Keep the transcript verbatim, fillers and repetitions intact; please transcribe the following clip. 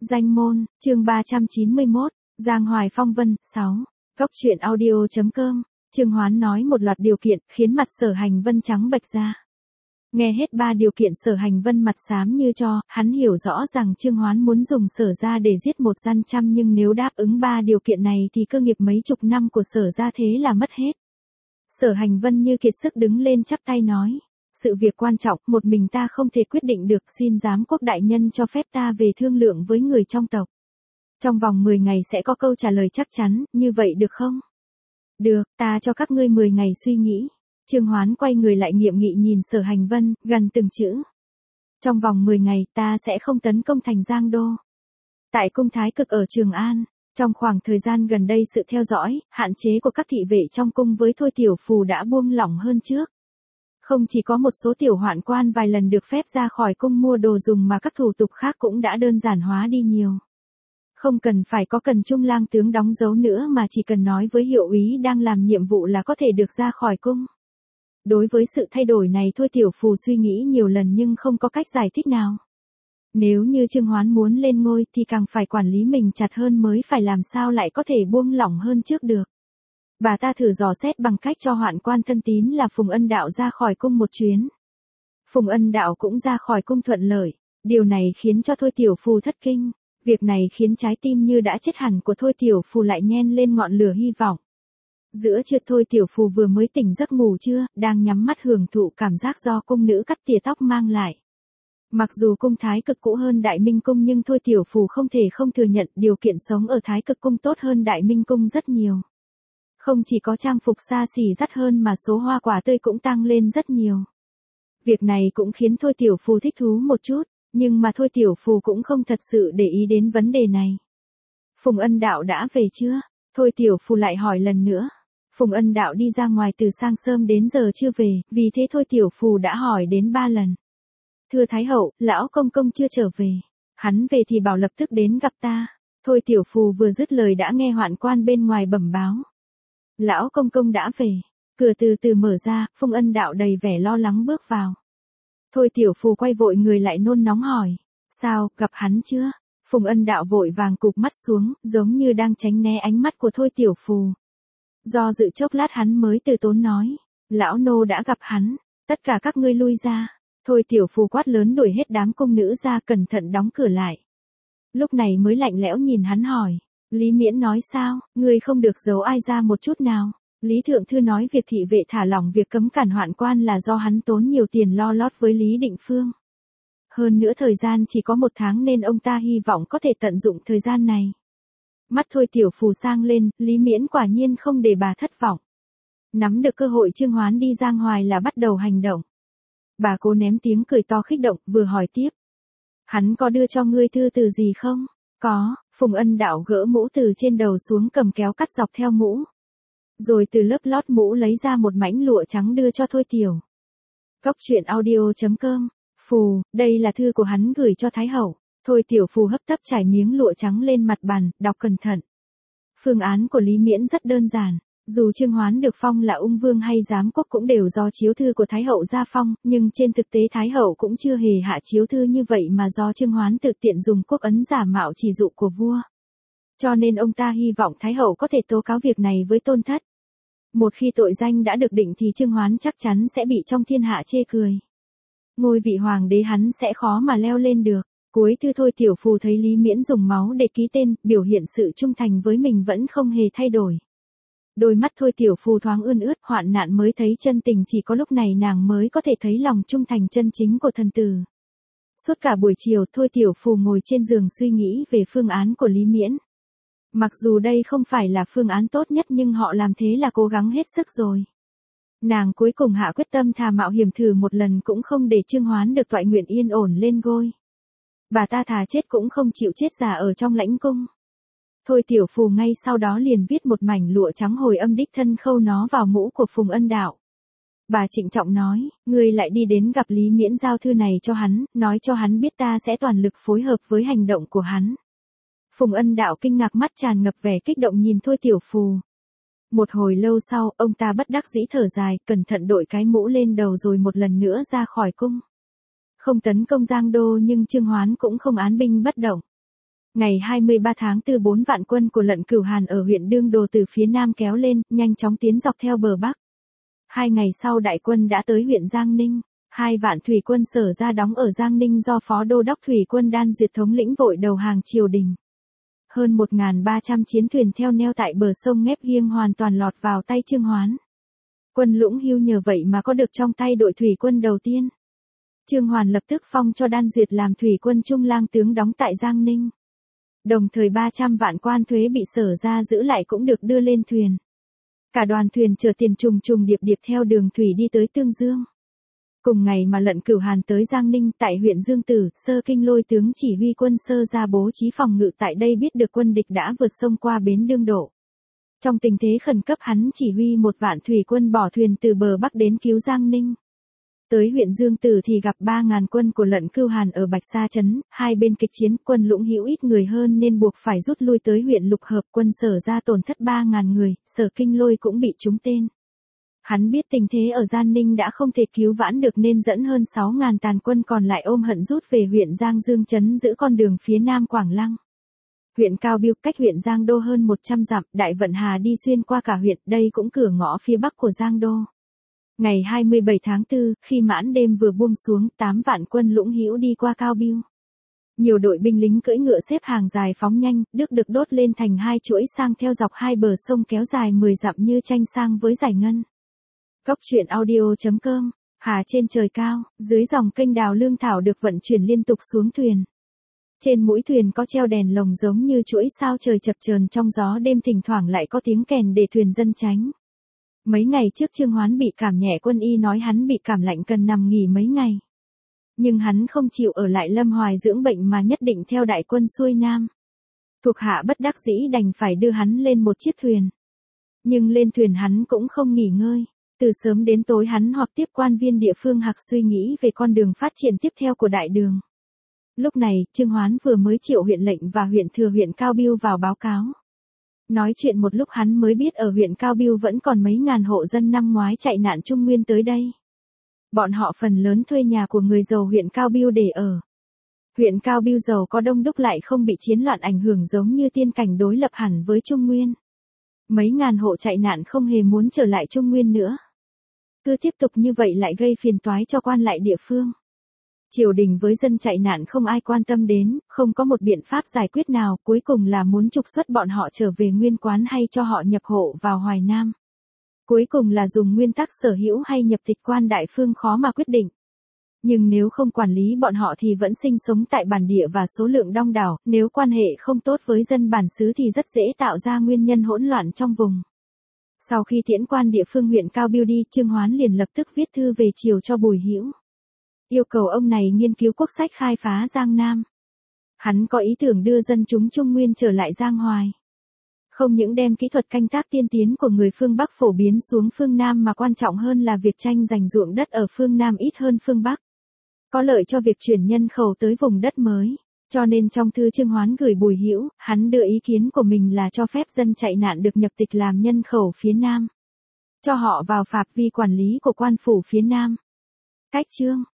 Danh môn, chương ba trăm chín mươi mốt, Giang Hoài Phong Vân, sáu. Góc truyện audio.com, Trương Hoán nói một loạt điều kiện, khiến mặt Sở Hành Vân trắng bệch ra. Nghe hết ba điều kiện Sở Hành Vân mặt xám như tro, hắn hiểu rõ rằng Trương Hoán muốn dùng Sở gia để giết một gian trăm, nhưng nếu đáp ứng ba điều kiện này thì cơ nghiệp mấy chục năm của Sở gia thế là mất hết. Sở Hành Vân như kiệt sức đứng lên chắp tay nói. Sự việc quan trọng, một mình ta không thể quyết định được, xin giám quốc đại nhân cho phép ta về thương lượng với người trong tộc. Trong vòng mười ngày sẽ có câu trả lời chắc chắn, như vậy được không? Được, ta cho các ngươi mười ngày suy nghĩ. Trương Hoán quay người lại nghiệm nghị nhìn Sở Hành Vân, gần từng chữ. Trong vòng mười ngày ta sẽ không tấn công thành Giang Đô. Tại cung Thái Cực ở Trường An, trong khoảng thời gian gần đây sự theo dõi, hạn chế của các thị vệ trong cung với Thôi Tiểu Phù đã buông lỏng hơn trước. Không chỉ có một số tiểu hoạn quan vài lần được phép ra khỏi cung mua đồ dùng mà các thủ tục khác cũng đã đơn giản hóa đi nhiều. Không cần phải có Cần Trung lang tướng đóng dấu nữa mà chỉ cần nói với hiệu úy đang làm nhiệm vụ là có thể được ra khỏi cung. Đối với sự thay đổi này Thôi Tiểu Phù suy nghĩ nhiều lần nhưng không có cách giải thích nào. Nếu như Trương Hoán muốn lên ngôi thì càng phải quản lý mình chặt hơn mới phải, làm sao lại có thể buông lỏng hơn trước được. Bà ta thử dò xét bằng cách cho hoạn quan thân tín là Phùng Ân Đạo ra khỏi cung một chuyến. Phùng Ân Đạo cũng ra khỏi cung thuận lợi. Điều này khiến cho Thôi Tiểu Phù thất kinh. Việc này khiến trái tim như đã chết hẳn của Thôi Tiểu Phù lại nhen lên ngọn lửa hy vọng. Giữa trưa Thôi Tiểu Phù vừa mới tỉnh giấc ngủ trưa, đang nhắm mắt hưởng thụ cảm giác do cung nữ cắt tỉa tóc mang lại. Mặc dù cung Thái Cực cũ hơn Đại Minh cung nhưng Thôi Tiểu Phù không thể không thừa nhận điều kiện sống ở Thái Cực cung tốt hơn Đại Minh cung rất nhiều. Không chỉ có trang phục xa xỉ đắt hơn mà số hoa quả tươi cũng tăng lên rất nhiều. Việc này cũng khiến Thôi Tiểu Phù thích thú một chút, nhưng mà Thôi Tiểu Phù cũng không thật sự để ý đến vấn đề này. Phùng Ân Đạo đã về chưa? Thôi Tiểu Phù lại hỏi lần nữa. Phùng Ân Đạo đi ra ngoài từ sáng sớm đến giờ chưa về, vì thế Thôi Tiểu Phù đã hỏi đến ba lần. Thưa Thái Hậu, lão công công chưa trở về. Hắn về thì bảo lập tức đến gặp ta. Thôi Tiểu Phù vừa dứt lời đã nghe hoạn quan bên ngoài bẩm báo. Lão công công đã về. Cửa từ từ mở ra, Phùng Ân Đạo đầy vẻ lo lắng bước vào. Thôi Tiểu Phù quay vội người lại nôn nóng hỏi. Sao, gặp hắn chưa? Phùng Ân Đạo vội vàng cụp mắt xuống, giống như đang tránh né ánh mắt của Thôi Tiểu Phù. Do dự chốc lát hắn mới từ tốn nói. Lão nô đã gặp hắn. Tất cả các ngươi lui ra. Thôi Tiểu Phù quát lớn đuổi hết đám cung nữ ra, cẩn thận đóng cửa lại. Lúc này mới lạnh lẽo nhìn hắn hỏi. Lý Miễn nói sao, ngươi không được giấu ai ra một chút nào. Lý Thượng Thư nói việc thị vệ thả lỏng việc cấm cản hoạn quan là do hắn tốn nhiều tiền lo lót với Lý Định Phương. Hơn nữa thời gian chỉ có một tháng nên ông ta hy vọng có thể tận dụng thời gian này. Mắt Thôi Tiểu Phù sang lên, Lý Miễn quả nhiên không để bà thất vọng. Nắm được cơ hội Trương Hoán đi Giang Hoài là bắt đầu hành động. Bà cố ném tiếng cười to khích động, vừa hỏi tiếp. Hắn có đưa cho ngươi thư từ gì không? Có. Phùng Ân Đạo gỡ mũ từ trên đầu xuống, cầm kéo cắt dọc theo mũ. Rồi từ lớp lót mũ lấy ra một mảnh lụa trắng đưa cho Thôi Tiểu. Góc truyện audio.com. Phù, đây là thư của hắn gửi cho Thái Hậu. Thôi Tiểu Phù hấp tấp trải miếng lụa trắng lên mặt bàn, đọc cẩn thận. Phương án của Lý Miễn rất đơn giản. Dù Trương Hoán được phong là ung vương hay giám quốc cũng đều do chiếu thư của Thái Hậu ra phong, nhưng trên thực tế Thái Hậu cũng chưa hề hạ chiếu thư như vậy mà do Trương Hoán tự tiện dùng quốc ấn giả mạo chỉ dụ của vua. Cho nên ông ta hy vọng Thái Hậu có thể tố cáo việc này với Tôn Thất. Một khi tội danh đã được định thì Trương Hoán chắc chắn sẽ bị trong thiên hạ chê cười. Ngôi vị hoàng đế hắn sẽ khó mà leo lên được. Cuối thư Thôi Tiểu Phù thấy Lý Miễn dùng máu để ký tên, biểu hiện sự trung thành với mình vẫn không hề thay đổi. Đôi mắt Thôi Tiểu Phù thoáng ươn ướt, hoạn nạn mới thấy chân tình, chỉ có lúc này nàng mới có thể thấy lòng trung thành chân chính của thần tử. Suốt cả buổi chiều Thôi Tiểu Phù ngồi trên giường suy nghĩ về phương án của Lý Miễn. Mặc dù đây không phải là phương án tốt nhất nhưng họ làm thế là cố gắng hết sức rồi. Nàng cuối cùng hạ quyết tâm thà mạo hiểm thử một lần cũng không để Trương Hoán được toại nguyện yên ổn lên ngôi. Bà ta thà chết cũng không chịu chết già ở trong lãnh cung. Thôi Tiểu Phù ngay sau đó liền viết một mảnh lụa trắng hồi âm đích thân khâu nó vào mũ của Phùng Ân Đạo. Bà trịnh trọng nói, ngươi lại đi đến gặp Lý Miễn giao thư này cho hắn, nói cho hắn biết ta sẽ toàn lực phối hợp với hành động của hắn. Phùng Ân Đạo kinh ngạc, mắt tràn ngập vẻ kích động nhìn Thôi Tiểu Phù. Một hồi lâu sau, ông ta bất đắc dĩ thở dài, cẩn thận đội cái mũ lên đầu rồi một lần nữa ra khỏi cung. Không tấn công Giang Đô nhưng Trương Hoán cũng không án binh bất động. Ngày hai mươi ba tháng tư bốn vạn quân của Lận Cửu Hàn ở huyện Đương Đồ từ phía nam kéo lên, nhanh chóng tiến dọc theo bờ bắc. Hai ngày sau đại quân đã tới huyện Giang Ninh, hai vạn thủy quân Sở ra đóng ở Giang Ninh do Phó Đô đốc Thủy quân Đan Duyệt thống lĩnh vội đầu hàng triều đình. Hơn một nghìn ba trăm chiến thuyền theo neo tại bờ sông Ngép Giêng hoàn toàn lọt vào tay Trương Hoán. Quân Lũng Hưu nhờ vậy mà có được trong tay đội thủy quân đầu tiên. Trương Hoàn lập tức phong cho Đan Duyệt làm thủy quân trung lang tướng đóng tại Giang Ninh. Đồng thời ba trăm vạn quan thuế bị Sở ra giữ lại cũng được đưa lên thuyền. Cả đoàn thuyền chở tiền trùng trùng điệp điệp theo đường thủy đi tới Tương Dương. Cùng ngày mà Lận Cửu Hàn tới Giang Ninh tại huyện Dương Tử, Sơ Kinh Lôi tướng chỉ huy quân Sơ ra bố trí phòng ngự tại đây biết được quân địch đã vượt sông qua bến Đương Độ. Trong tình thế khẩn cấp hắn chỉ huy một vạn thủy quân bỏ thuyền từ bờ Bắc đến cứu Giang Ninh. Tới huyện Dương Tử thì gặp ba ngàn quân của Lận Cửu Hàn ở Bạch Sa trấn, hai bên kịch chiến, quân Lũng Hữu ít người hơn nên buộc phải rút lui tới huyện Lục Hợp, quân Sở ra tổn thất ba ngàn người, Sở Kinh Lôi cũng bị trúng tên. Hắn biết tình thế ở Giang Ninh đã không thể cứu vãn được nên dẫn hơn sáu ngàn tàn quân còn lại ôm hận rút về huyện Giang Dương trấn giữ con đường phía nam Quảng Lăng. Huyện Cao Biêu cách huyện Giang Đô hơn một trăm dặm, Đại Vận Hà đi xuyên qua cả huyện, đây cũng cửa ngõ phía bắc của Giang Đô. Ngày hai mươi bảy tháng tư, khi mãn đêm vừa buông xuống, tám vạn quân Lũng Hữu đi qua Cao Biêu. Nhiều đội binh lính cưỡi ngựa xếp hàng dài phóng nhanh, Đức được đốt lên thành hai chuỗi sang theo dọc hai bờ sông kéo dài mười dặm như tranh sang với giải ngân. Góc truyện audio chấm com, Hà trên trời cao, dưới dòng kênh đào lương thảo được vận chuyển liên tục xuống thuyền. Trên mũi thuyền có treo đèn lồng giống như chuỗi sao trời chập chờn trong gió đêm, thỉnh thoảng lại có tiếng kèn để thuyền dân tránh. Mấy ngày trước Trương Hoán bị cảm nhẹ, quân y nói hắn bị cảm lạnh cần nằm nghỉ mấy ngày. Nhưng hắn không chịu ở lại Lâm Hoài dưỡng bệnh mà nhất định theo đại quân xuôi nam. Thuộc hạ bất đắc dĩ đành phải đưa hắn lên một chiếc thuyền. Nhưng lên thuyền hắn cũng không nghỉ ngơi. Từ sớm đến tối hắn hoặc tiếp quan viên địa phương hoặc suy nghĩ về con đường phát triển tiếp theo của đại đường. Lúc này, Trương Hoán vừa mới triệu huyện lệnh và huyện thừa huyện Cao Biêu vào báo cáo. Nói chuyện một lúc hắn mới biết ở huyện Cao Biêu vẫn còn mấy ngàn hộ dân năm ngoái chạy nạn Trung Nguyên tới đây. Bọn họ phần lớn thuê nhà của người giàu huyện Cao Biêu để ở. Huyện Cao Biêu giàu có đông đúc lại không bị chiến loạn ảnh hưởng giống như tiên cảnh đối lập hẳn với Trung Nguyên. Mấy ngàn hộ chạy nạn không hề muốn trở lại Trung Nguyên nữa. Cứ tiếp tục như vậy lại gây phiền toái cho quan lại địa phương. Triều đình với dân chạy nạn không ai quan tâm đến, không có một biện pháp giải quyết nào, cuối cùng là muốn trục xuất bọn họ trở về nguyên quán hay cho họ nhập hộ vào Hoài Nam. Cuối cùng là dùng nguyên tắc sở hữu hay nhập tịch quan đại phương khó mà quyết định. Nhưng nếu không quản lý bọn họ thì vẫn sinh sống tại bản địa và số lượng đông đảo, nếu quan hệ không tốt với dân bản xứ thì rất dễ tạo ra nguyên nhân hỗn loạn trong vùng. Sau khi tiễn quan địa phương huyện Cao Biêu đi, Trương Hoán liền lập tức viết thư về triều cho Bùi Hữu. Yêu cầu ông này nghiên cứu quốc sách khai phá Giang Nam. Hắn có ý tưởng đưa dân chúng Trung Nguyên trở lại Giang Hoài. Không những đem kỹ thuật canh tác tiên tiến của người phương Bắc phổ biến xuống phương Nam mà quan trọng hơn là việc tranh giành ruộng đất ở phương Nam ít hơn phương Bắc. Có lợi cho việc chuyển nhân khẩu tới vùng đất mới. Cho nên trong thư Trương Hoán gửi Bùi Hữu, hắn đưa ý kiến của mình là cho phép dân chạy nạn được nhập tịch làm nhân khẩu phía Nam. Cho họ vào phạm vi quản lý của quan phủ phía Nam. Cách chương